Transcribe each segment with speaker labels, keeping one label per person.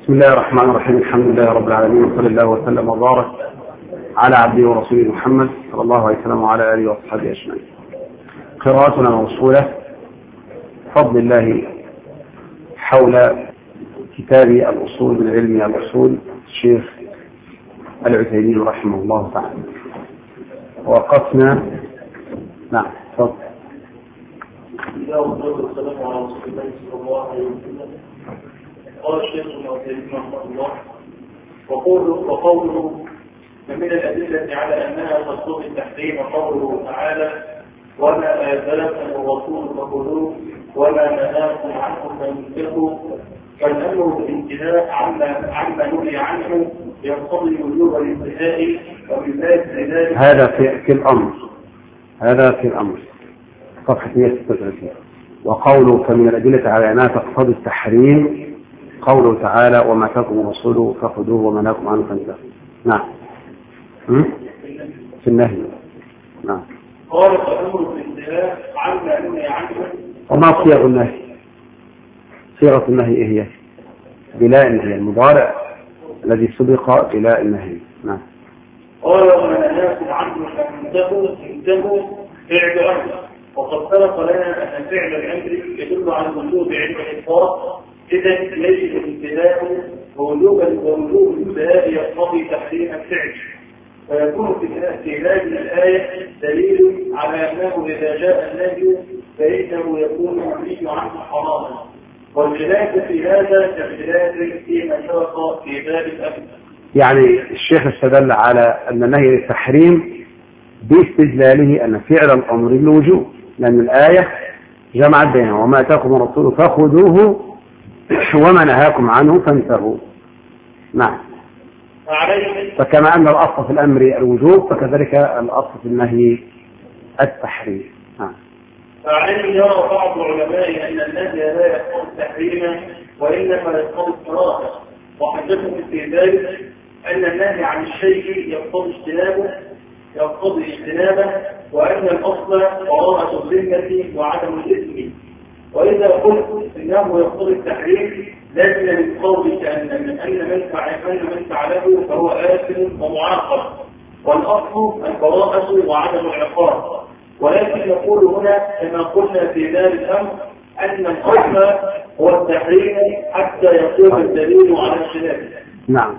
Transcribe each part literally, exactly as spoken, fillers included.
Speaker 1: بسم الله الرحمن الرحيم. الحمد لله رب العالمين، وصلى الله وسلم وبارك على عبده ورسوله محمد صلى الله عليه وسلم وعلى آله وصحبه أجمعين. قراءتنا موصولة بفضل الله حول كتاب الأصول من علم الأصول الشيخ العثيمين رحمه الله تعالى. وقفنا نعم تفضل.
Speaker 2: والسلام على رسول الله صلى الله عليه وسلم. قال الشيخ العثيمين رحمه الله: وقوله وقوله من الأدلة على أنها تقتضي التحريم قوله تعالى: وما آتاكم الرسول فخذوه وما نهاكم عنه فانتهوا، فالأمر بالامتناع عما عما نهي عنه يقتضي وجوب الانتهاء وبذات ذلك.
Speaker 1: هذا في, في الأمر هذا في الأمر صفحة مئة وستة وثلاثين. وقوله فمن الأدلة على أنها تقتضي التحريم قوله تعالى: وما آتاكم الرسول فخذوه وما نهاكم عنه فانتهوا. نعم في النهي. نعم.
Speaker 2: قال فالأمر بالامتناع عما نهي عنه.
Speaker 1: وما صيغ النهي؟ صيغة النهي إيه هي؟ بلا النهي المضارع الذي سبق بلا النهي. نعم.
Speaker 2: قال وما نهاكم عنه فانتهوا انتهوا فعل أمر، وقد سبق لنا أن فعل الأمر يدل على الوجوب عند الإطلاق، إذا ليس الامتناع ووجوب ووجوب الانتهاء يقتضي تحريم الفعل، فيكون في هذه الآية دليل على أنه إذا جاء النهي فإنه يكون المنهي عنه حراما، والخلاف في هذا كالخلاف فيما سبق في باب الأمر.
Speaker 1: يعني الشيخ استدل على أن النهي للتحريم باستدلاله أن فعل الأمر بالوجوب، لأن الآية جمعت بينه وما آتاكم الرسول فخذوه وما نهاكم عنه فانتهوا. نعم. فكما أن الأصل في الأمر الوجوب فكذلك الأصل في النهي التحريم. نعم.
Speaker 2: فعليه يرى بعض العلماء أن النهي لا يقتضي التحريم وإنما يقتضي الكراهة، وحدثهم في ذلك أن النهي عن الشيء يقتضي اجتنابه يقتضي اجتنابه وأن الأصل براءة الذمة وعدم الإثم. وإذا قلت إنه يقتضي التحريم لازم من قولك أن أن من فعل من فعله فهو آثم ومعاقب، والأصل البراءة وعدم العقاب. ولكن نقول هنا كما قلنا في ذلك الأمر أن الأصل هو التحريم حتى يقوم الدليل على خلافه.
Speaker 1: نعم.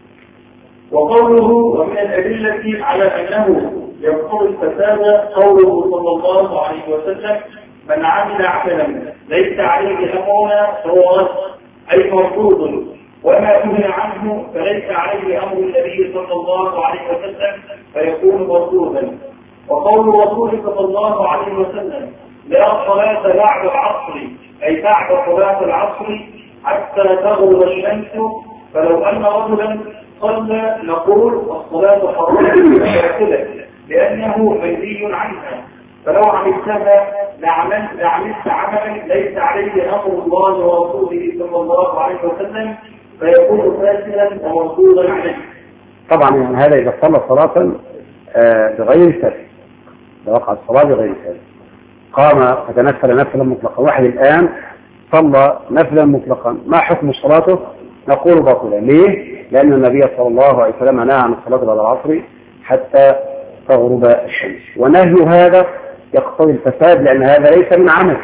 Speaker 2: وقوله ومن الأدلة على أنه يقتضي الفساد قوله صلى الله عليه وسلم: من عمل عملا ليس عليه أمرنا فهو رد أي مردود، وما نهي عنه فليس عليه أمر النبي صلى الله عليه وسلم فيكون مردودا. وقول رسول صلى الله عليه وسلم: لا صلاة بعد العصر أي بعد صلاة العصر حتى تغرب الشمس، فلو أن رجلا صلى نقول الصلاة حرام باطلة لأنه منهي عنها، فلو عملتها لعملت عملا ليس عليه أمر الله ورسوله صلى الله عليه وسلم فيكون فاسدا ومردودا عليه.
Speaker 1: طبعا يعني هذا إذا صلى صلاة بغير سبب، إذا وقع الصلاة بغير سبب، قام فتنفل نفلا مطلقا. واحد الآن صلى نفلا مطلقا، ما حكم صلاته؟ نقول باطلة. ليه؟ لأن النبي صلى الله عليه وسلم نهى عن الصلاة بعد العصر حتى تغرب الشمس، ونهي هذا يقتضي الفساد لأن هذا ليس من عمله،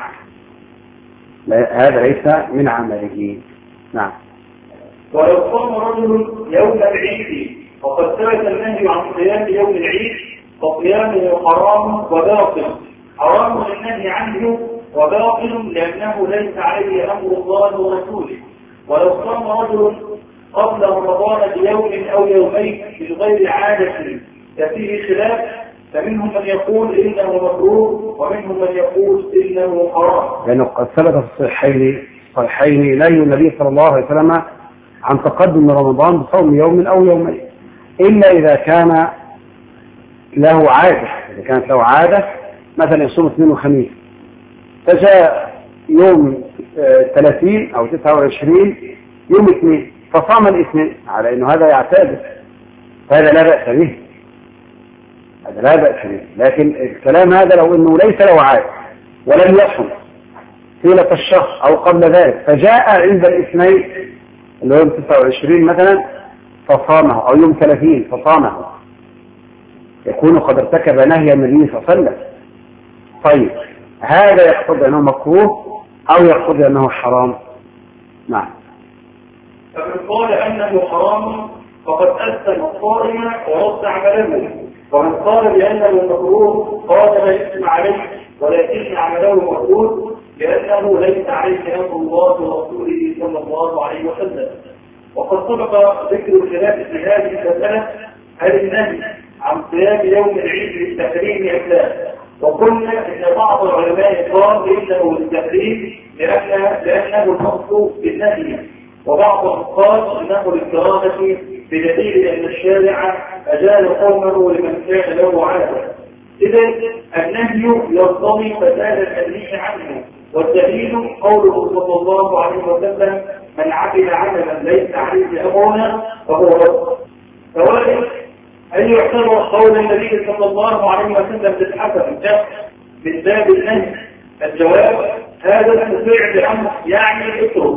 Speaker 1: هذا ليس من عمله. نعم.
Speaker 2: ولو صام رجل يوم العيد وقد ثبت النهي عن صيام يوم العيد فصيامه حرام وباطل، حرام النهي عنه وباطل لأنه ليس عليه أمر الله ورسوله. ولو صام رجل قبل رمضان بيوم أو يومين بغير عادة ففيه خلاف، فمنهم من يقول إنه مكروه ومنهم من يقول إنه حرام،
Speaker 1: لأنه قد ثبت في الصحيحين صحيحين نهي النبي صلى الله عليه وسلم عن تقدم رمضان بصوم يوم أو يومين، إلا إذا كان له عادة. إذا كانت له عادة مثلا يصوم اثنين وخميس، فجاء يوم ثلاثين أو تسعة وعشرين يوم اثنين فصام الاثنين على أنه هذا يعتاد، فهذا لا بأس به، هذا لا بأس به. لكن الكلام هذا لو أنه ليس له عادة ولم يصم طيلة الشهر أو قبل ذلك فجاء عند الاثنين اللي هو يوم تسعة وعشرين مثلا فصامه، أو يوم ثلاثين فصامه، يكون قد ارتكب نهي النبي صلى الله عليه وسلم. طيب هذا يقتضي أنه مكروه أو يقتضي أنه حرام؟ نعم.
Speaker 2: فمن قال أنه حرام فقد أثم الصائم ورد عمله، ومن قال بأنه مكروه قال لا إثم عليه ولكن عمله مكروه لأنه ليس عليه أمر الله ورسوله صلى الله عليه وسلم. وقد سبق ذكر الخلاف في هذه المسألة، هل النهي عن صيام يوم العيد للتحريم أم لا؟ وقلنا إن بعض العلماء قال إنه للتحريم لأن لأنه الأصل بالنهي، وبعضهم قال إنه للكراهة بدليل أن الشارع أجال قومه لمن كان له عادة. إذا النهي يقتضي فساد النهي عنه، والدليل قوله صلى الله عليه وسلم من عمل عملا ليس عليه أمرنا فهو رد. فوالد هل يعتبر قول النبي صلى الله عليه وسلم بالحسن من باب النهي؟ الجواب هذا الفعل أمر يعني اترك.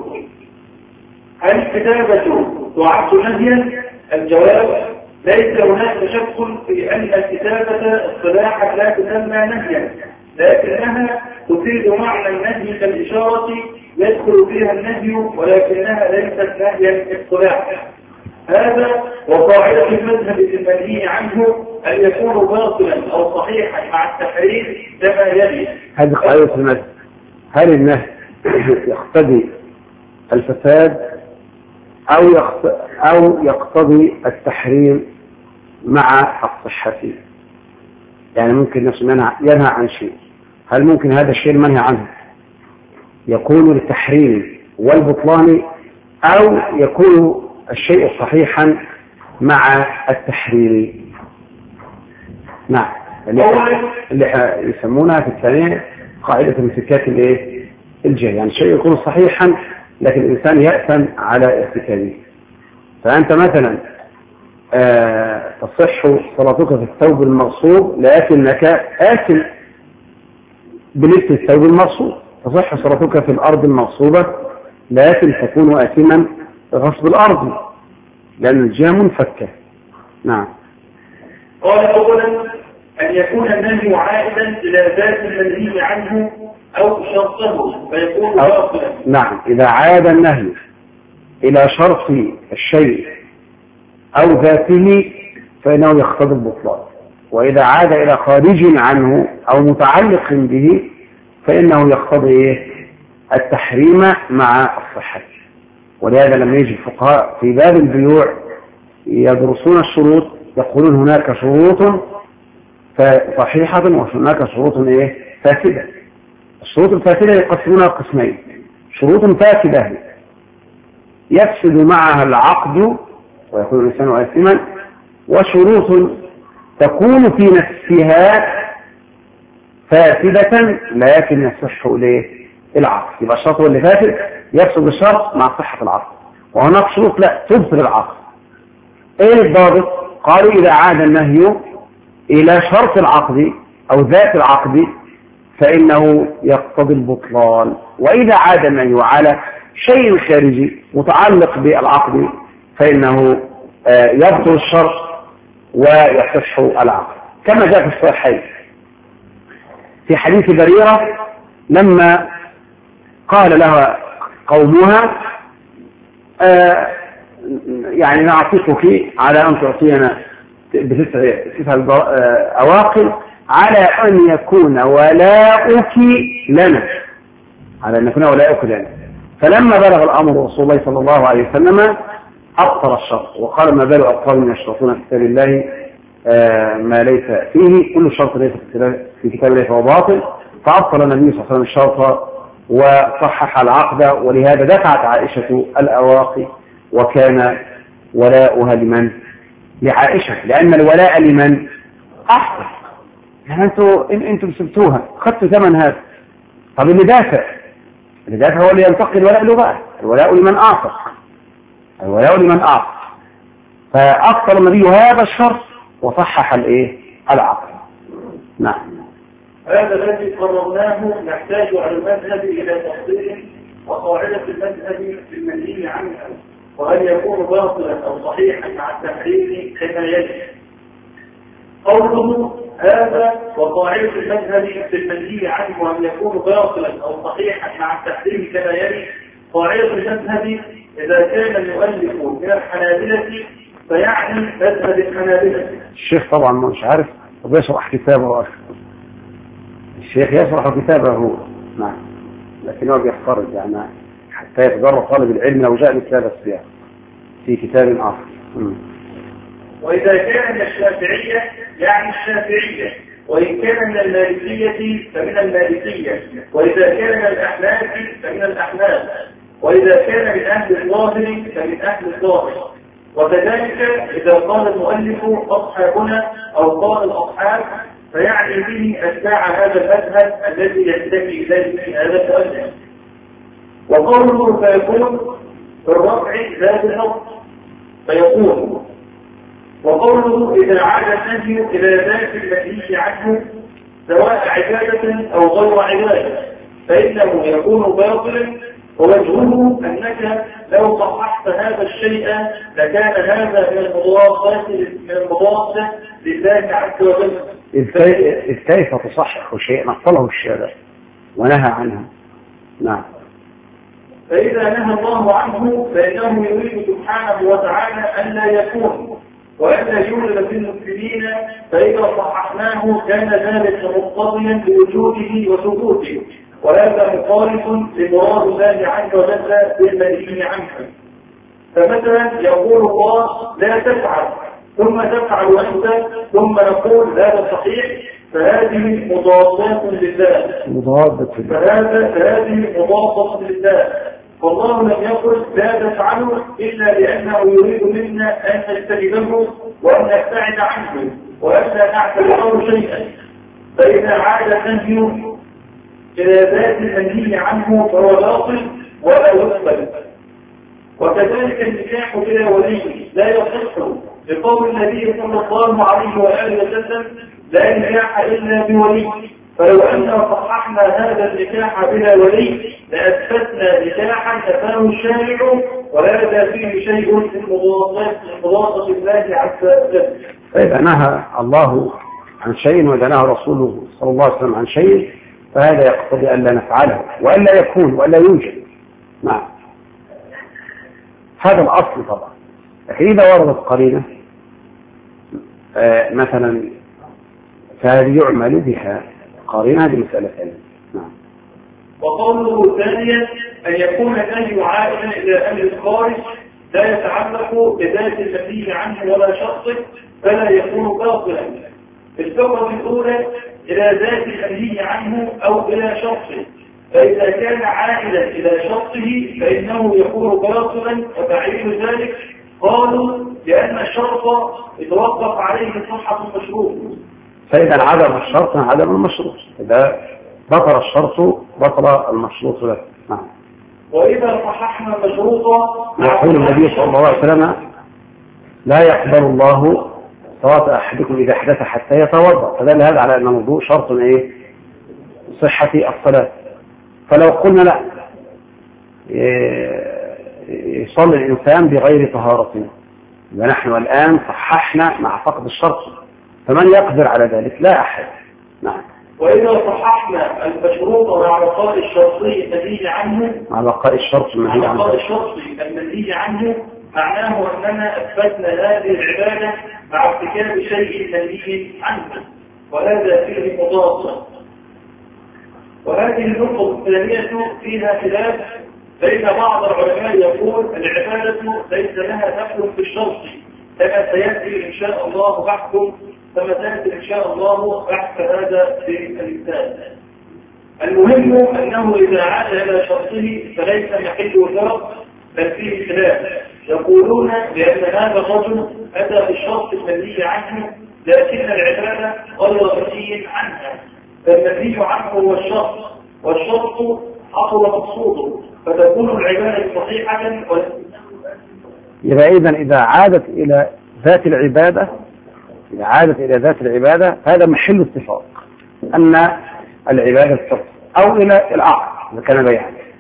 Speaker 2: هل كتابته تعد نهيا؟ الجواب ليس هناك شك في أن الكتابة اصطلاحا لا تسمى نهيا، لكنها تفيد معنى النهي كالإشارة يدخل فيها النهي، ولكنها ليست نهيا اصطلاحا. هذا وقاعدة المذهب المنهي عنه أن يكون باطلا أو صحيحا مع التحريم كما يلي.
Speaker 1: هذه قاعدة المذهب. هل النهي يقتضي الفساد أو أو يقتضي التحريم مع الصحة؟ يعني ممكن نفس ينهى عن شيء، هل ممكن هذا الشيء المنهي عنه يكون للتحريم والبطلان، أو يكون الشيء صحيحا مع التحريم؟ نعم، اللي يسمونها في الثانية قاعدة انفكاك الايه الجهل، يعني الشيء يكون صحيحا لكن الإنسان يأثم على ارتكابه. فأنت مثلا آه تصح صلاتك في الثوب المغصوب لكنك آثم بلبس الثوب المغصوب، تصح صلاتك في الأرض المغصوبة لكن تكون آثما غصب الأرض لأن الجهة منفكة. نعم.
Speaker 2: قال أولا أن يكون النهي عائدا إلى ذات المنهي عنه أو شرطه فيكون باطلا.
Speaker 1: نعم، إذا عاد النهي إلى شرط الشيء أو ذاته فإنه يقتضي البطلان، وإذا عاد إلى خارج عنه أو متعلق به فإنه يقتضي التحريم مع الصحة. ولهذا لما يجي الفقهاء في باب البيوع يدرسون الشروط يقولون هناك شروط صحيحة وهناك شروط إيه فاسدة. الشروط الفاسدة يقسمونها قسمين: شروط فاسدة يفسد معها العقد ويكون الإنسان آثما، وشروط تكون في نفسها فاسدة لكن يصح إليه العقد. يبقى الشرط اللي فاسد يفسد الشرط مع صحة العقد، وهناك شروط لا تبطل العقد. ايه الضابط؟ قالوا إذا عاد النهي إلى شرط العقد أو ذات العقد فإنه يقتضي البطلان، وإذا عاد النهي على شيء خارجي متعلق بالعقد فإنه يبطل الشرط ويصح العقد، كما جاء في الصحيحين في حديث بريرة لما قال لها قومها آه يعني نعطيك على أن تعطينا بتسع أواقل على أن يكون ولاؤك لنا، على أن يكون ولاؤك لنا. فلما بلغ الأمر رسول الله صلى الله عليه وسلم أبطل الشرط وقال ما بال أبطال من يشترطون في كتاب الله آه ما ليس فيه، كل شرط ليس في كتاب الله فهو باطل. فأبطل النبي صلى الله عليه وسلم الشرط وصحح العقد، ولهذا دفعت عائشة الأواقي وكان ولاؤها لمن؟ لعائشة، لأن الولاء لمن؟ أحسن، يعني أنتوا إن أنتم سبتوها خدتوا ثمن هذا. طب اللي دافع اللي دافع هو اللي ينتقل الولاء له بقى، الولاء لمن أعطى، الولاء لمن أعطى. فأبطل النبي هذا الشرط وصحح الإيه؟ العقد. نعم.
Speaker 2: هذا الذي قررناه نحتاج على المذهب إلى تفصيل وقاعدة المذهب في المنهي عنه. وهل يكون باطلا أو صحيحا مع التحريم كما يلي. قوله هذا وقاعدة المذهب في المنهي عنه أن يكون باطلا أو صحيحا مع التحريم كما يلي. قاعدة المذهب إذا كان المؤلف من الحنابلة فيعني مذهب الحنابلة.
Speaker 1: الشيخ طبعا مش عارف وبيشرح كتابه أكثر. الشيخ يشرح كتابه نعم لكنه بيخترج يعني حتى يتجرب طالب العلم لو جاء مثل هذا السياق في كتاب آخر. م.
Speaker 2: وإذا كان من الشافعية يعني الشافعية، وإن كان من المالكية فمن المالكية، وإذا كان من الأحناف فمن الأحناف، وإذا كان من أهل الظاهر فمن أهل الظاهر. وكذلك إذا قال المؤلف أصحابنا أو قال الأصحاب فيعني به أتباع هذا المذهب الذي ينتمي إليه في هذا المؤلف. وقوله فيكون بالرفع ذات الأصل فيكون. وقوله إذا عاد النهي إلى ذات المنهي عنه سواء عبادة أو غير عبادة فإنه يكون باطلا. ووجهه أنك لو صححت هذا الشيء لكان هذا من المضادات من المضادات لله عز وجل.
Speaker 1: إذ كيف تصحح شيء نقله الشارع ونهى عنها. نعم.
Speaker 2: فإذا نهى الله عنه فإنه يريد سبحانه وتعالى أن لا يكون وأن لا يوجد في المسلمين، فإذا صححناه كان ذلك مقتضيا بوجوده وثبوته، وهذا مخالف لمراد الله عز وجل بالمنهي عنه. فمثلا يقول الله لا تفعل ثم تفعل أنت ثم نقول هذا صحيح، فهذه مضادات لله.
Speaker 1: مضادة
Speaker 2: فهذا فهذه مضادة لله. والله لم يقل لا تفعله إلا لأنه يريد منا أن نجتنبه وأن نبتعد عنه وأن لا نعتبره شيئا. فإذا عاد النهي إلى ذات المنهي عنه فهو باطل ولا يقبل. وكذلك النكاح بلا ولي لا يصح لقول النبي صلى الله عليه وآله وسلم لا نكاح إلا بولي. فلو أننا صححنا هذا النكاح بلا ولي لأثبتنا نكاحا كفاه الشارع ولا فيه شيء من مضادة الله عز وجل.
Speaker 1: فإذا نهى الله عن شيء وإذا نهى رسوله صلى الله عليه وسلم عن شيء فهذا يقتضي أن لا نفعله وأن لا يكون وأن لا يوجد. نعم هذا الأصل طبعا. لكن إذا وردت قرينة آه مثلا فهذه يعمل بها قرينة، هذه مسألة ثانية. نعم.
Speaker 2: وقوله ثانيا أن يكون النهي عائدا إلى أهل الخارج لا يتعلق بذات المنهي عنه ولا شخصه فلا يكون باطلا. الفقرة الأولى إلى ذات المنهي عنه أو إلى شخصه، فإذا كان عائدا إلى شخصه فإنه يكون باطلا. وتعليل ذلك قالوا لأن الشرط يتوقف عليه صحة المشروط.
Speaker 1: فإذا عدم الشرط عدم المشروط، إذا بطل الشرط بطل المشروط له. نعم.
Speaker 2: وإذا صححنا المشروط
Speaker 1: يقول النبي صلى الله عليه وسلم لا يقبل الله صلاة أحدكم إذا حدث حتى يتوضأ، فدل هذا على أن الوضوء شرط إيه؟ صحة الصلاة. فلو قلنا لا يصلي الإنسان بغير طهارة ونحن الآن صححنا مع فقد الشرط، فمن يقدر على ذلك؟ لا أحد. نعم.
Speaker 2: وإذا صححنا المشروط مع بقاء الشرطي المنهي عنه
Speaker 1: مع بقاء الشرط المنهي عنه
Speaker 2: مع بقاء الشرطي المنهي عنه معناه أننا أثبتنا هذه العبادة مع ارتكاب شيء منهي عنه، وهذا فيه مضاد. وهذه النقطة الثانية فيها خلاف بين بعض العلماء يقول العبادة ليس لها دخل في الشرط كما سيأتي إن شاء الله بحثه كما سيأتي إن شاء الله بحث هذا في الإنسان. المهم أنه إذا عاد إلى شرطه فليس محله شرط بل فيه خلاف. يقولون بأن هذا الرجل أتى بالشرط المنهي عنه لكن العبادة غير منهي عنها، فالمنهي عنه هو الشرط والشرط حصل مقصوده فتكون العبادة صحيحة.
Speaker 1: إذا إذن إذا عادت إلى ذات العبادة إذا عادت إلى ذات العبادة هذا محل اتفاق أن العبادة الشرط أو إلى الأعرض إذا كان بيعا.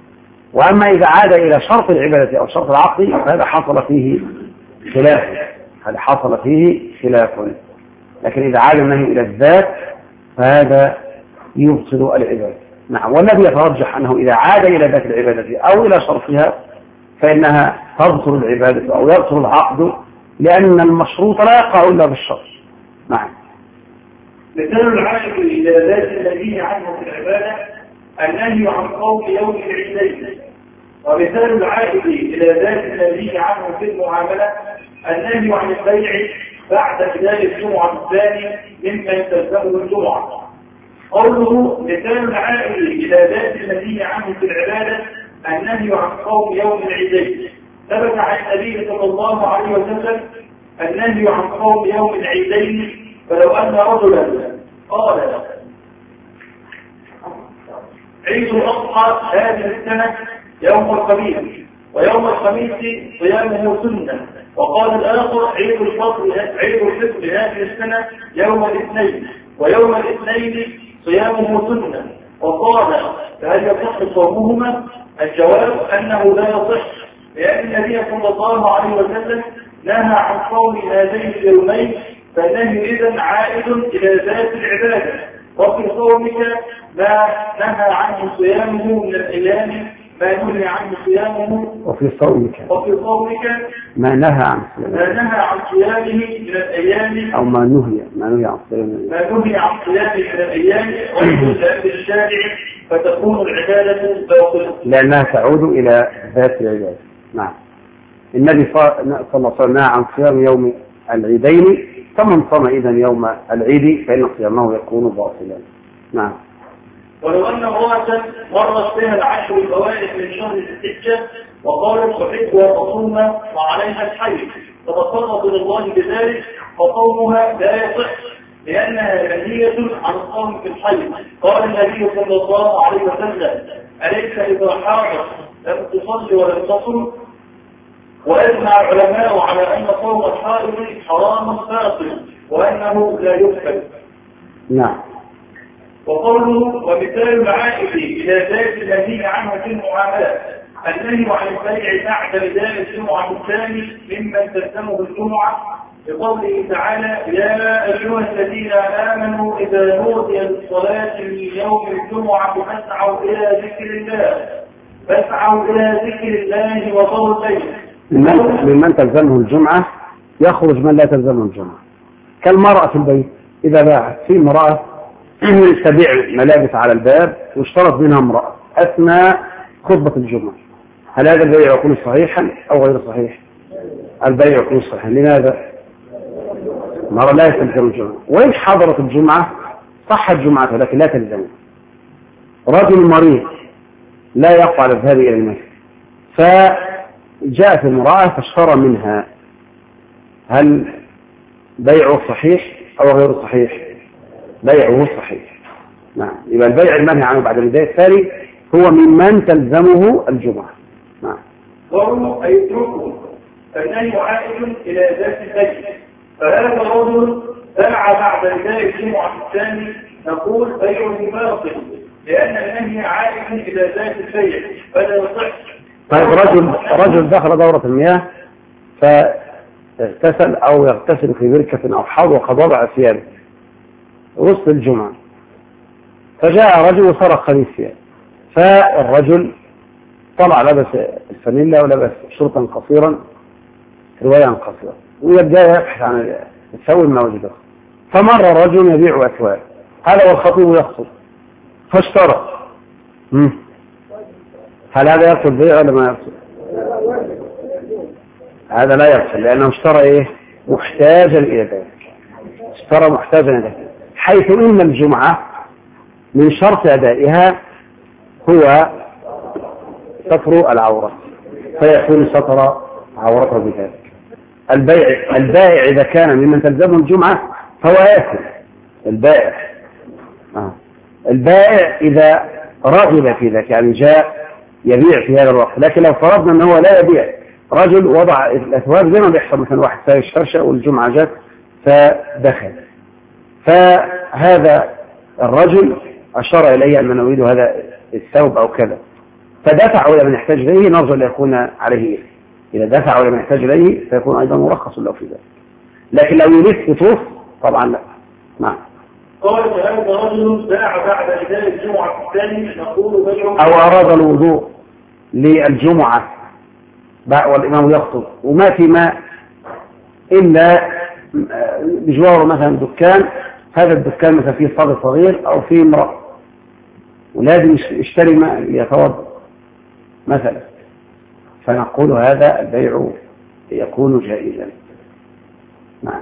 Speaker 1: وأما إذا عاد إلى شرط العبادة أو شرط العقد فهذا حصل فيه خلاف، هذا حصل فيه خلاف. لكن إذا عاد النهي إلى الذات فهذا يبطل العبادة. نعم. والذي يترجح أنه إذا عاد إلى ذات العبادة أو إلى شرطها فإنها تبطل العبادة أو يبطل العقد، لأن المشروط لا يقع إلا بالشرط. نعم.
Speaker 2: مثال العائد إلى ذات الذي عنه في العبادة النهي عن قول يوم العيدين، ومثال العائد إلى ذات الذي عنه في المعاملة النهي عن البيع بعد إداء الجمعة الثاني ممن تلزمه الجمعة. قوله مثال العائد إلى ذات الذي عنه في العبادة النهي عن قول يوم العيدين، ثبت عن النبي صلى الله عليه وسلم النهي عن قول يوم العيدين. فلو أن رجلا قال عيد الأضحى هذه السنة يوم الخميس ويوم الخميس صيامه سنة، وقال الآخر عيد الفطر عيد الفطر هذه السنة يوم الاثنين ويوم الاثنين صيامه سنة، وقال فهل يصح صومهما؟ الجواب أنه لا يصح، لأن النبي صلى الله عليه وسلم نهى عن صوم هذين اليومين، فالنهي إذن عائد إلى ذات العبادة. وفي صومك ما نهى عنه صيامه من الأيام ما نهي عنه صيامه،
Speaker 1: وفي صومك
Speaker 2: وفي صومك
Speaker 1: ما نهى عن
Speaker 2: ما نهى عن صيامه من الأيام
Speaker 1: أو ما نهي ما نهي عن صيامه
Speaker 2: ما نهي عن صيامه من الأيام ويجوز بالشارع، فتكون العبادة باطلة
Speaker 1: لأنها تعود إلى ذات العبادة. نعم. النبي صلى الله عليه وسلم نهى عن صيام يوم العيدين، فمن صام إذن يوم العيد فإن صيامه يكون باطلا. نعم.
Speaker 2: ولو أن امرأة مرت بها العشر الأوائل من شهر الحجة وقالت أحب وتصوم وعليها الحج فتصرف إلى الله بذلك، فصومها لا يصح لأنها منهية عن الصوم في الحج. قال النبي صلى الله عليه وسلم أليس إذا حاضت لم تصلي ولم تصم؟ وأجمع العلماء على أن صوم الحائض حرام باطل وأنه لا يكفر.
Speaker 1: نعم.
Speaker 2: وقوله ومثال العائد إلى ذات الذي عنه في المعاملات النهي عن البيع بعد بداية الجمعة الثاني ممن تلزمه الجمعة، بقوله تعالى يا أيها الذين آمنوا إذا نودي للصلاة من يوم الجمعة فاسعوا إلى ذكر الله فاسعوا إلى ذكر الله وذروا البيع.
Speaker 1: ممن تلزمه الجمعة يخرج من لا تلزمه الجمعة، كالمرأة في البيت إذا باعت في امرأة تبيع ملابس على الباب واشترط منها امرأة أثناء خطبة الجمعة، هل هذا البيع يكون صحيحا أو غير صحيح؟ البيع يكون صحيحا. لماذا؟ المرأة لا تلزم الجمعة، وإن حضرت الجمعة صحت جمعته لكن لا تلزمه. رجل مريض لا يقع الذهاب إلى المسجد فجاءت المرأة فاشترى منها، هل بيعه صحيح أو غير صحيح؟ بيعه صحيح. نعم. يبقى البيع المنهي عنه بعد البداية الثاني هو ممن تلزمه الجمعة. نعم.
Speaker 2: وهو أي يتركه فالنهي عائد إلى ذات البيع، فهذا الرجل باع بعد بداية الجمعة الثاني نقول بيعه باطل لأن النهي عائد إلى ذات البيع فلا يصح.
Speaker 1: طيب رجل رجل دخل دورة المياه فاغتسل أو يغتسل في بركة أو حوض وقد وضع ثيابه وسط الجمعة، فجاء رجل وسرق خميس ثياب، فالرجل طلع لبس الفانيلا ولبس شرطا قصيرا رواية قصيرة ويبدأ يبحث عن الثوب ما وجده، فمر رجل يبيع أثواب، هذا والخطيب يخطب فاشترى، هل هذا يبطل بيع ولا ما يبطل؟ هذا لا يبطل لأنه اشترى إيه؟ محتاجا إلى ذلك، اشترى محتاجا إلى ذلك، حيث إن الجمعة من شرط أدائها هو ستر العورة فيكون ستر عورته بذلك. البيع البائع إذا كان ممن تلزمه الجمعة فهو آثم. البائع آه. البائع إذا رغب في ذلك يعني جاء يبيع في هذا الوقت، لكن لو فرضنا أنه لا يبيع، رجل وضع الأثواب زي ما بيحصل مثلا واحد ساوي الشرشة والجمعة جت فدخل، فهذا الرجل أشار إليه أن نريد هذا الثوب أو كذا، فدفعوا إلى من يحتاج إليه نرجو أن يكون عليه إثم. إذا دفعوا إلى من يحتاج إليه فيكون أيضا مرخص له في ذلك، لكن لو يلف يطوف طبعا لا. نعم.
Speaker 2: قال فهذا رجل باع بعد إداء الجمعة الثاني نقول بيعه،
Speaker 1: أو أراد الوضوء للجمعة والإمام يخطب وما في ماء إلا بجواره مثلا دكان، هذا الدكان مثلا فيه صبي صغير أو فيه امرأة ولازم يشتري ماء ليتوضأ مثلا، فنقول هذا البيع يكون جائزا. نعم.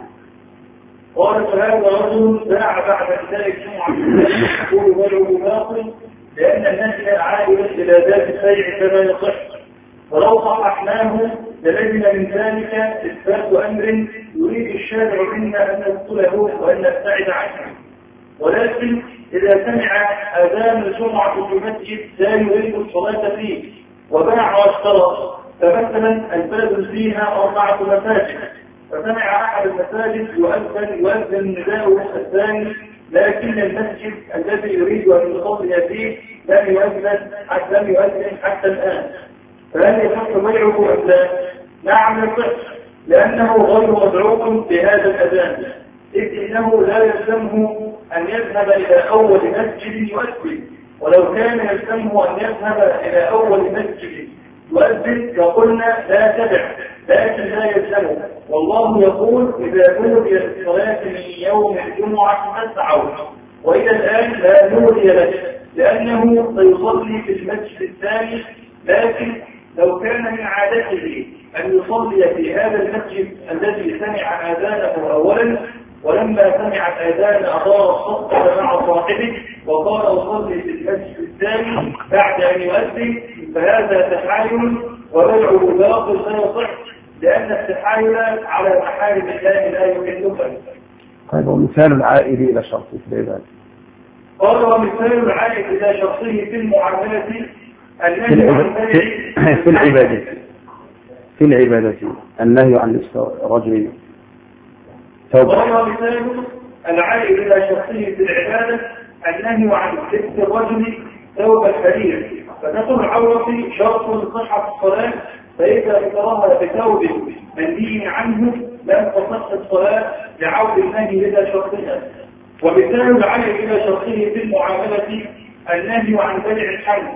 Speaker 2: قال فهذا رجل باع بعد إداء الجمعة نقول بيعه باطل لأن النهي عائد إلى ذات البيع فلا يصح، ولو صححناه للزم من ذلك إثبات أمر يريد الشارع منا أن ندخله وأن نبتعد عنه، ولكن إذا سمع آذان الجمعة في مسجد لا يريد الصلاة فيه وباع واشترى، فمثلا البلد فيها أربعة مساجد فسمع أحد المساجد يؤذن يؤذن نداءه الثاني لكن المسجد الذي يريد أن يصلي فيه لم يؤذن حتى لم يؤذن حتى الآن، فهل يصح بيعه أم لا؟ نعم يصح، لأنه غير مدعوك بهذا الأذان، إذ إنه لا يلزمه أن يذهب إلى أول مسجد يؤذن، ولو كان يلزمه أن يذهب إلى أول مسجد يؤذن فقلنا لا تدع، لكن لا يلزمه، والله يقول إذا نودي للصلاة من يوم الجمعة فاسعوا، وإلى الآن لا نودي له لأنه سيصلي في المسجد الثاني، لكن لو كان من عادته أن يصلي في هذا المسجد الذي سمع آذانه أولا ولما سمع الآذان أدار الصف مع صاحبه وقال أصلي في المسجد الثاني بعد أن يؤذن، فهذا تحايل وبيعه باطل لا يصح، لأن التحايل على محارم الله لا يحلها.
Speaker 1: طيب ومثال العائد إلى شرطه في العبادة؟
Speaker 2: قال ومثال العائد إلى شرطه في المعاملة
Speaker 1: النهي عن في العبادة في العبادة النهي عن رجل توبة.
Speaker 2: قال مثال العائد إلى شرطه في العبادة النهي عن لبس الرجل ثوب الحرير، فتكون العورة شرط لصحة الصلاة، فإذا ذكرها بثوب منهي عنه لم تصح الصلاة لعود النهي إلى شرطها. ومثال العائد إلى شرطه في المعاملة النهي عن بيع الحمل،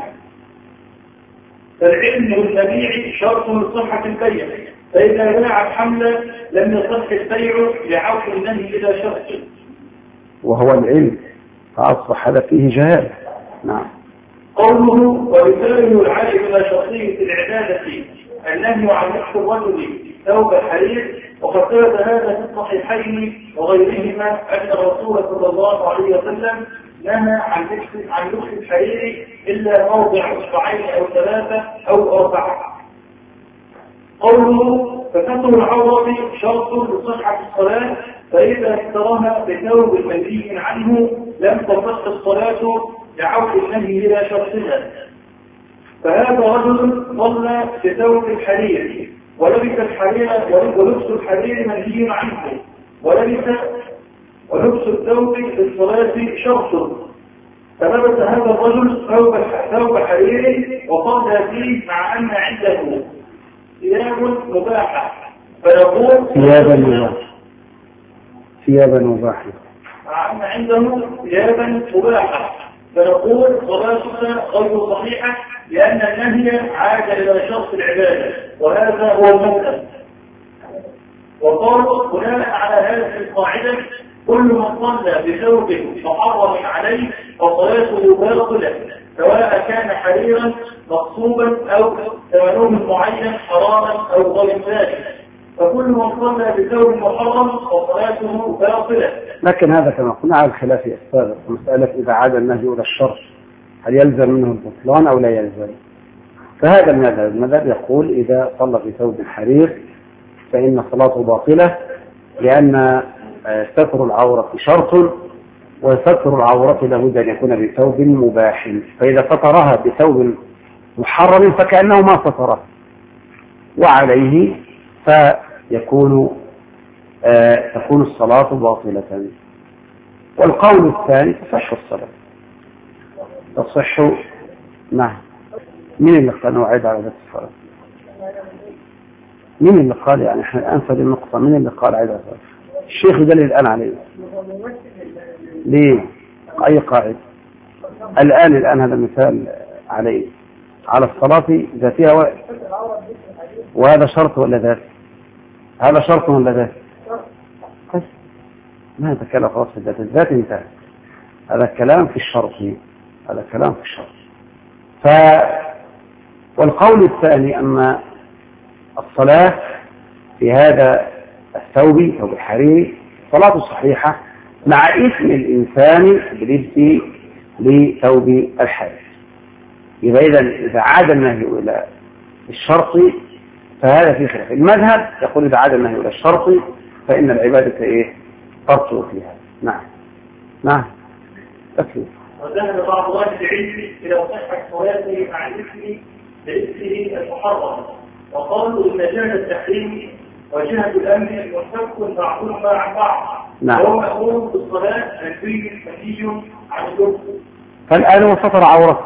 Speaker 2: فالعلم والمبيع شرط لصحة البيع، فإذا باع الحمل لم يصح البيع لعود النهي إلى شرطه.
Speaker 1: وهو العلم فأصبح هذا فيه جهالة. نعم.
Speaker 2: قوله ومثاله العائد إلى شرطه في العبادة النهي عن لبس الرجل ثوب الحرير، وقد ثبت هذا في الصحيحين وغيرهما أن الرسول صلى الله عليه وسلم نهى عن لبس عن لبس الحرير إلا موضع أصبعين أو ثلاثة أو أربعة. قوله فستر العورة شرط لصحة الصلاة، فإذا استرها بثوب منهي عنه لم تصح الصلاة لعود النهي إلى شرطها. فهذا رجل صلى بثوب الحرير ولبس الحرير ولبس الحرير منهي عنه، ولبس ولبس الثوب في الصلاة شرط، فلبس هذا الرجل ثوب ثوب حرير وصلى فيه مع أن عنده ثياب مباحة، فيقول
Speaker 1: ثيابا مباحة ثيابا مباحة
Speaker 2: مع أن عنده ثيابا مباحة فنقول صلاتك غير صحيحة، لأن النهي عاد إلى شرط العبادة، وهذا هو المذهب. وقال بناء على هذه القاعدة كل من صلى بثوب محرم عليه فصلاته باطلة، سواء كان حريرا مقصوبا أو ثمنه معين حراما أو غير ذلك، فكل من صلى بثوب محرم فصلاته باطلة.
Speaker 1: لكن هذا كما قلنا على الخلاف السابق، مسألة إذا عاد النهي إلى الشرط هل يلزم منه البطلان أو لا يلزم؟ فهذا المذهب المذهب يقول إذا صلى في ثوب الحرير فإن صلاته باطلة، لأن ستر العورة شرط، وستر العورة لابد أن يكون بثوب مباح، فإذا سترها بثوب محرم فكأنه ما سترها وعليه فيكون آه تكون الصلاة باطلة. والقول الثاني تصح الصلاة تصح. نعم. مين اللي قال انه عيد على ذات الصلاة؟ مين اللي قال يعني احنا انفذ النقطة؟ مين اللي قال عيد على ذات الصلاة؟ الشيخ يدلل الان عليه ليه؟ اي قاعدة الان الان هذا مثال عليه على الصلاة ذاتها و... وهذا شرط ولا ذات؟ هذا شرط ولا ذات؟ بس ما هذا كلام خاص بالذات، الذات انتهى، هذا كلام في الشرط، هذا كلام في الشرط. ف والقول الثاني أن الصلاة في هذا الثوب أو الحرير صلاة صحيحة مع إثم الإنسان باللبس لثوب الحرير. يبقى إذا إذا عاد النهي إلى الشرط فهذا في خلاف. المذهب يقول إذا عاد النهي إلى الشرط فإن العبادة إيه؟ ترجع فيها. نعم نعم أكيد.
Speaker 2: وذهب بعض أهل العلم إلى صحة صلاته مع الإثم بإثمه المحرم، وقالوا إن جهة التحريم وجهة الأمر مشتق بعضهما عن بعض.
Speaker 1: نعم.
Speaker 2: وهو مأمور بالصلاة منفي منهي عن الكفر.
Speaker 1: فالآن هو ستر عورته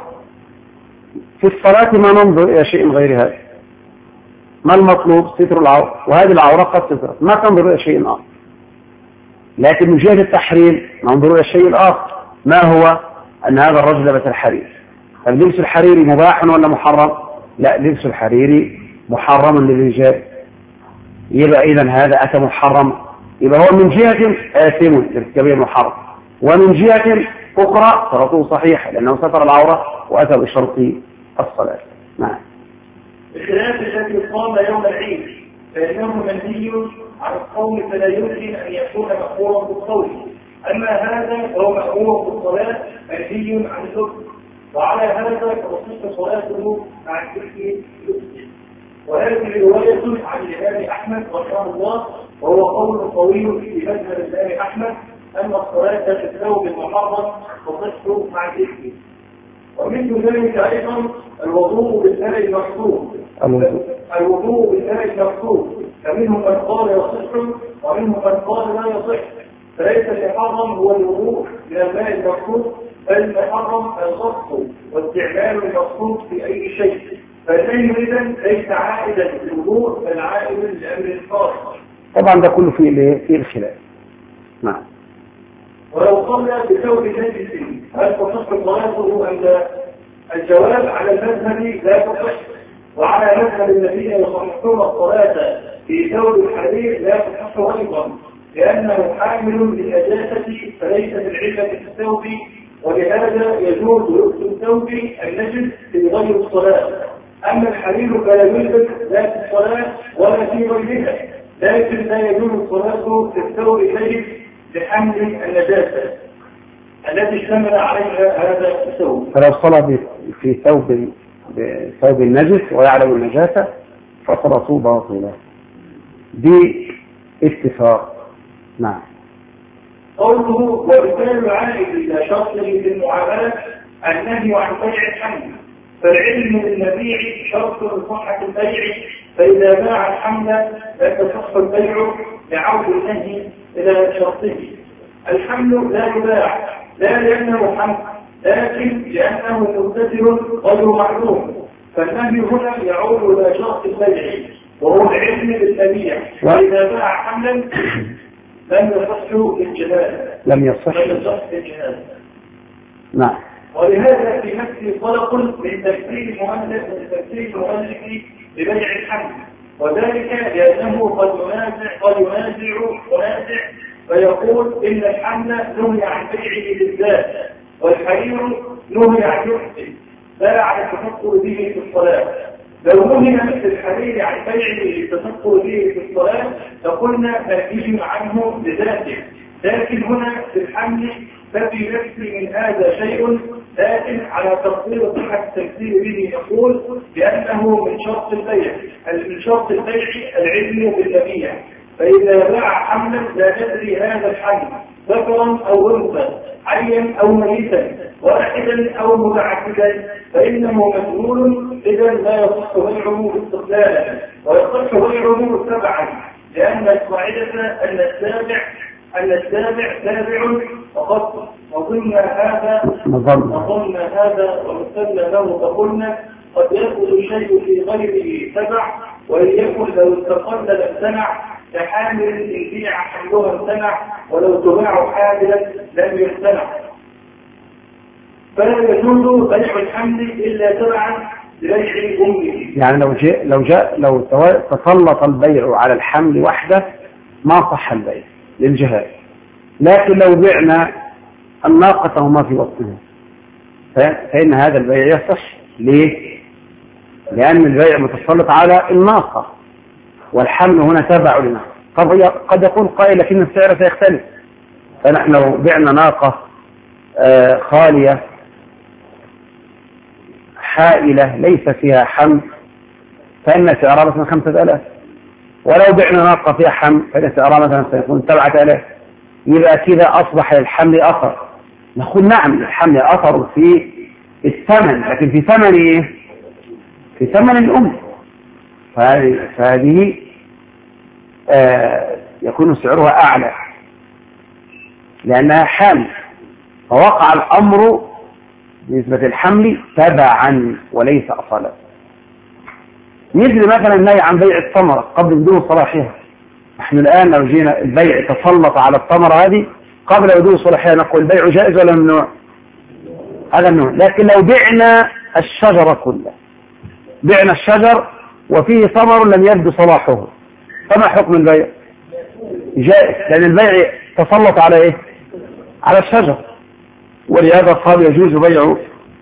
Speaker 1: في الصلاة، ما ننظر إلى شيء غير هذا. ما المطلوب؟ ستر العورة، وهذه العورة قد سترت، ما تنظر إلى شيء آخر. لكن من جهة التحريم ننظر إلى الشيء الآخر، ما هو؟ أن هذا الرجل لبس الحرير. فلبس الحرير مباح ولا محرم؟ لا، لبس الحرير محرم للرجال. يبقى إذن هذا أتى محرم، يبقى هو من جهة آثم لارتكابه محرم، ومن جهة أخرى صلاته صحيحة لأنه ستر العورة وأتى بشرط الصلاة. نعم.
Speaker 2: بخلاف الذي صام يوم العيد فإنه منهي عن الصوم فلا يمكن أن يكون مأمورا بالصوم. أما هذا فهو مأمور بالصلاة منهي عن الكفر، وعلى هذا فتصح صلاته مع الكفر. وهذه رواية عن الإمام أحمد رحمه الله، وهو قول طويل في مذهب الإمام أحمد أن الصلاة في الثوب المحرم تصح مع الكفر. ومثل ذلك أيضا الوضوء بالماء المغسول. الوضوء بالماء المغسول فمنهم من قال يصح ومنهم من قال لا يصح، فليس المحرم هو الوضوء من الماء المغسول، بل المحرم الغسل واستعمال المغسول في أي شيء. فالنهي إذن ليس عائدا للوضوء بل عائدا لأمر خاص.
Speaker 1: طبعا ده كله في في الخلاف. نعم.
Speaker 2: ولو صلى بثوب نجس هل تصح صلاته أم لا؟ الجواب على المذهب لا تصح، وعلى مذهب الذين يصححون الصلاة في ثوب الحرير لا تصح أيضا، لأنه حامل للنجاسة فليس بالعلة في الثوب، ولهذا يجوز لبس الثوب النجس في غير الصلاة. أما الحرير فلا يلبس لا في الصلاة ولا في غيرها، لكن لا يجوز الصلاة في الثوب النجس لحمل النجاسة التي اشتمل عليها هذا الثوب.
Speaker 1: فلو صلى في ثوب بثوب النجس ويعلم النجاسة فصلاته باطلة باتفاق. نعم.
Speaker 2: قوله ومثال عائد إلى شرطه في المعاملة النهي عن بيع الحمل، فالعلم بالمبيع شرط لصحة البيع، فإذا باع الحمل لا تصح البيع لعود النهي إلى شرطه. الحمل لا يباع لا لأنه حمل لكن لأنه مستتر غير معلوم، فالنهي هنا يعود إلى شرط البيع وهو العلم بالمبيع، فإذا باع حملا لم يصح الجهاز
Speaker 1: لم يصح
Speaker 2: الجهاز.
Speaker 1: نعم.
Speaker 2: ولهذا في نفسه طلق من تفسير المؤلف من تفسير المؤلف لبيع الحمل، وذلك لأنه قد ينازع قد ينازع منازع فيقول إن الحمل نهي عن بيعه بالذات، والحرير نهي عن يحسن لا عن التفكر به في الصلاة. لو نهي في الحرير عن بيعه للتفكر به في الصلاة لقلنا نهي عنه لذاته، لكن هنا في الحمل ففي نفس من هذا شيء، لكن على تفصيل صحة التفسير به نقول بأنه من شرط البيع من شرط البيع العلم بالمبيع، فإذا باع حملا لا ندري هذا الحمل ذكرا أو أنثى حيا أو ميتا واحدا أو متعددا فإنه مجنون، إذا لا يصح بيعه استقلالا ويصح بيعه تبعا، لأن القاعدة أن التابع أن التابع تابع فقط. وظن هذا وظن هذا ومثلنا له فقلنا قد يأخذ الشيء في غيره تبع، وإن يكن لو استقل لامتنع، كحامل إن بيع حملها امتنع، ولو تباع حاملا لم يمتنع. فلا يجوز بيع الحمل إلا تبعا لبيع أمه.
Speaker 1: يعني لو جاء لو جاء لو تسلط البيع على الحمل وحده ما صح البيع للجهاز، لكن لو بعنا الناقة وما في بطنها فإن هذا البيع يصح. ليه؟ لأن البيع متسلط على الناقة والحمل هنا تابع لناقة. قد يقول قائل لكن السعر سيختلف، فنحن لو بعنا ناقة خالية حائلة ليس فيها حمل فإن سعرها مثلا خمسة آلاف، ولو بعنا ناقة فيها حمل فإن سعرها مثلا سيكون سبعة آلاف. يبقى كذا أصبح للحمل أثر. نقول نعم للحمل أثر في الثمن، لكن في ثمن إيه؟ في ثمن الأم. فهذه, فهذه آه يكون سعرها أعلى لأنها حمل، فوقع الأمر بالنسبة للحمل تبعا وليس أصلا. مثل مثلا النهي عن بيع الثمرة قبل بدون صلاحها. نحن الآن لو جينا البيع تسلط على الثمرة هذه قبل بدون صلاحها نقول البيع جائز ولا ممنوع؟ هذا ممنوع. لكن لو بعنا الشجرة كلها، بعنا الشجر وفيه ثمر لم يبدو صلاحه، فما حكم البيع؟ جائز، لأن البيع تسلط على إيه؟ على الشجر. ولهذا قال يجوز بيع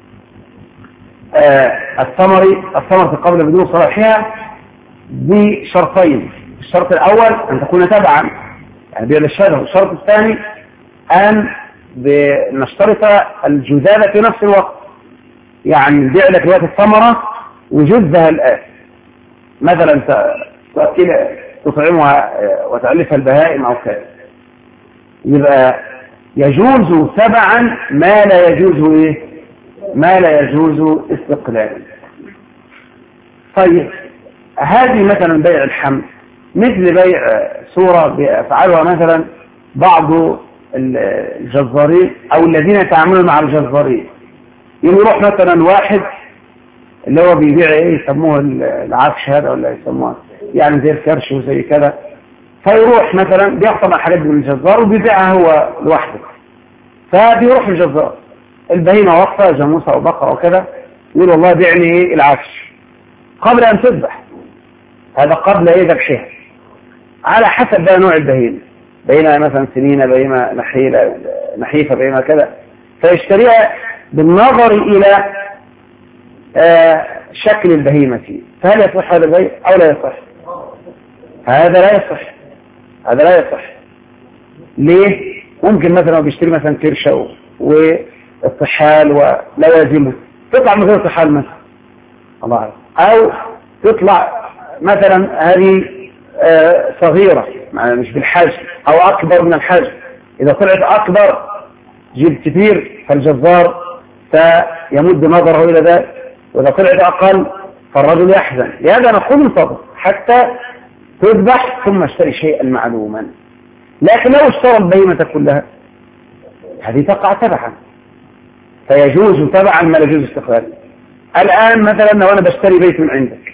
Speaker 1: آه الثمر الثمرة قبل بدون صلاحها بشرطين. الشرط الأول أن تكون تبعا يعني بيع للشجر، الشرط الثاني أن نشترط الجذاذة في نفس الوقت، يعني بيع لك دلوقتي الثمرة وجذها الآن، مثلا تطعمها وتعلفها البهائم أو كذا، يبقى يجوز تبعا ما لا يجوز إيه؟ ما لا يجوز استقلالا. طيب هذه مثلا بيع الحمل مثل بيع صورة بيفعلها مثلا بعض الجزارين أو الذين يتعاملون مع الجزارين. يروح مثلا واحد اللي هو بيبيع ايه يسموه العفش هذا ولا يسموه يعني زي الكرش وزي كذا، فيروح مثلا بيقطع الحاجات من الجزار وبيبيعها هو لوحده. فبيروح الجزار البهيمة واقفة جاموسة أو بقرة وكذا، يقول والله بيعني ايه العفش قبل أن تذبح، هذا قبل ايه ذبحها على حسب بقى نوع البهيمة، بهيمة مثلا سنينة، بهيمة نحيلة نحيفة، بهيمة كذا، فيشتريها بالنظر إلى آه شكل البهيمة فيه. فهل يصح هذا البيع أو لا يصح؟ هذا لا يصح، هذا لا يصح. ليه؟ ممكن مثلا بيشتري مثلا كرشة والطحال ولوازمه تطلع من غير طحال مثلا الله أعلم، أو تطلع مثلا هذه آه صغيرة مش بالحجم أو أكبر من الحجم. إذا طلعت أكبر جيب كثير فالجزار سيمد نظره إلى ذلك، وإذا طلعت أقل فالرجل يحزن. لهذا نقول انتظر حتى تذبح ثم اشتري شيئا معلوما. لكن لو اشترى البهيمة كلها هذه تقع تبعا، فيجوز تبعا ما لا يجوز استقلالا. الآن مثلا لو أنا بشتري بيت من عندك،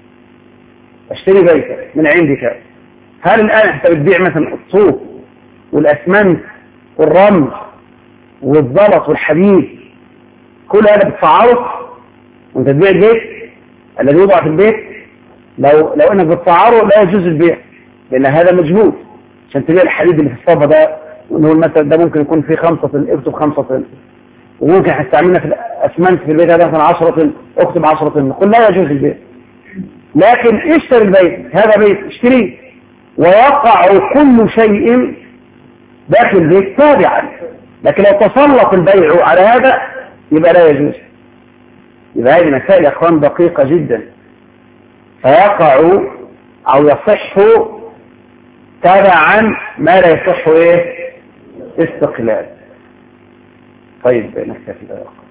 Speaker 1: بشتري بيت من عندك، هل الآن أنت بتبيع مثلا الصوف والأسمنت والرمل والزلط والحديد كل هذا بتسعره وانت تبيع البيت الذي يوضع في البيت؟ لو لو انك بتسعره لا يجوز البيع، لان هذا مجهود. عشان تبيع الحديد اللي في الصبة ده ونقول مثلا ده ممكن يكون فيه خمسة طن، اكتب خمسة طن، وممكن هستعملنا في الاسمنت في البيت هذا مثلا عشرة طن، اكتب عشرة طن، نقول لا يجوز البيع. لكن اشتري البيت، هذا بيت اشتريه ويقع كل شيء داخل البيت تابعا. لكن لو تسلط البيع على هذا يبقى لا يجوز. يبقى هذه مسائل يا اخوان دقيقة جدا، فيقع او يصح تابعا ما لا يصح ايه استقلال. طيب نكتفي بهذا.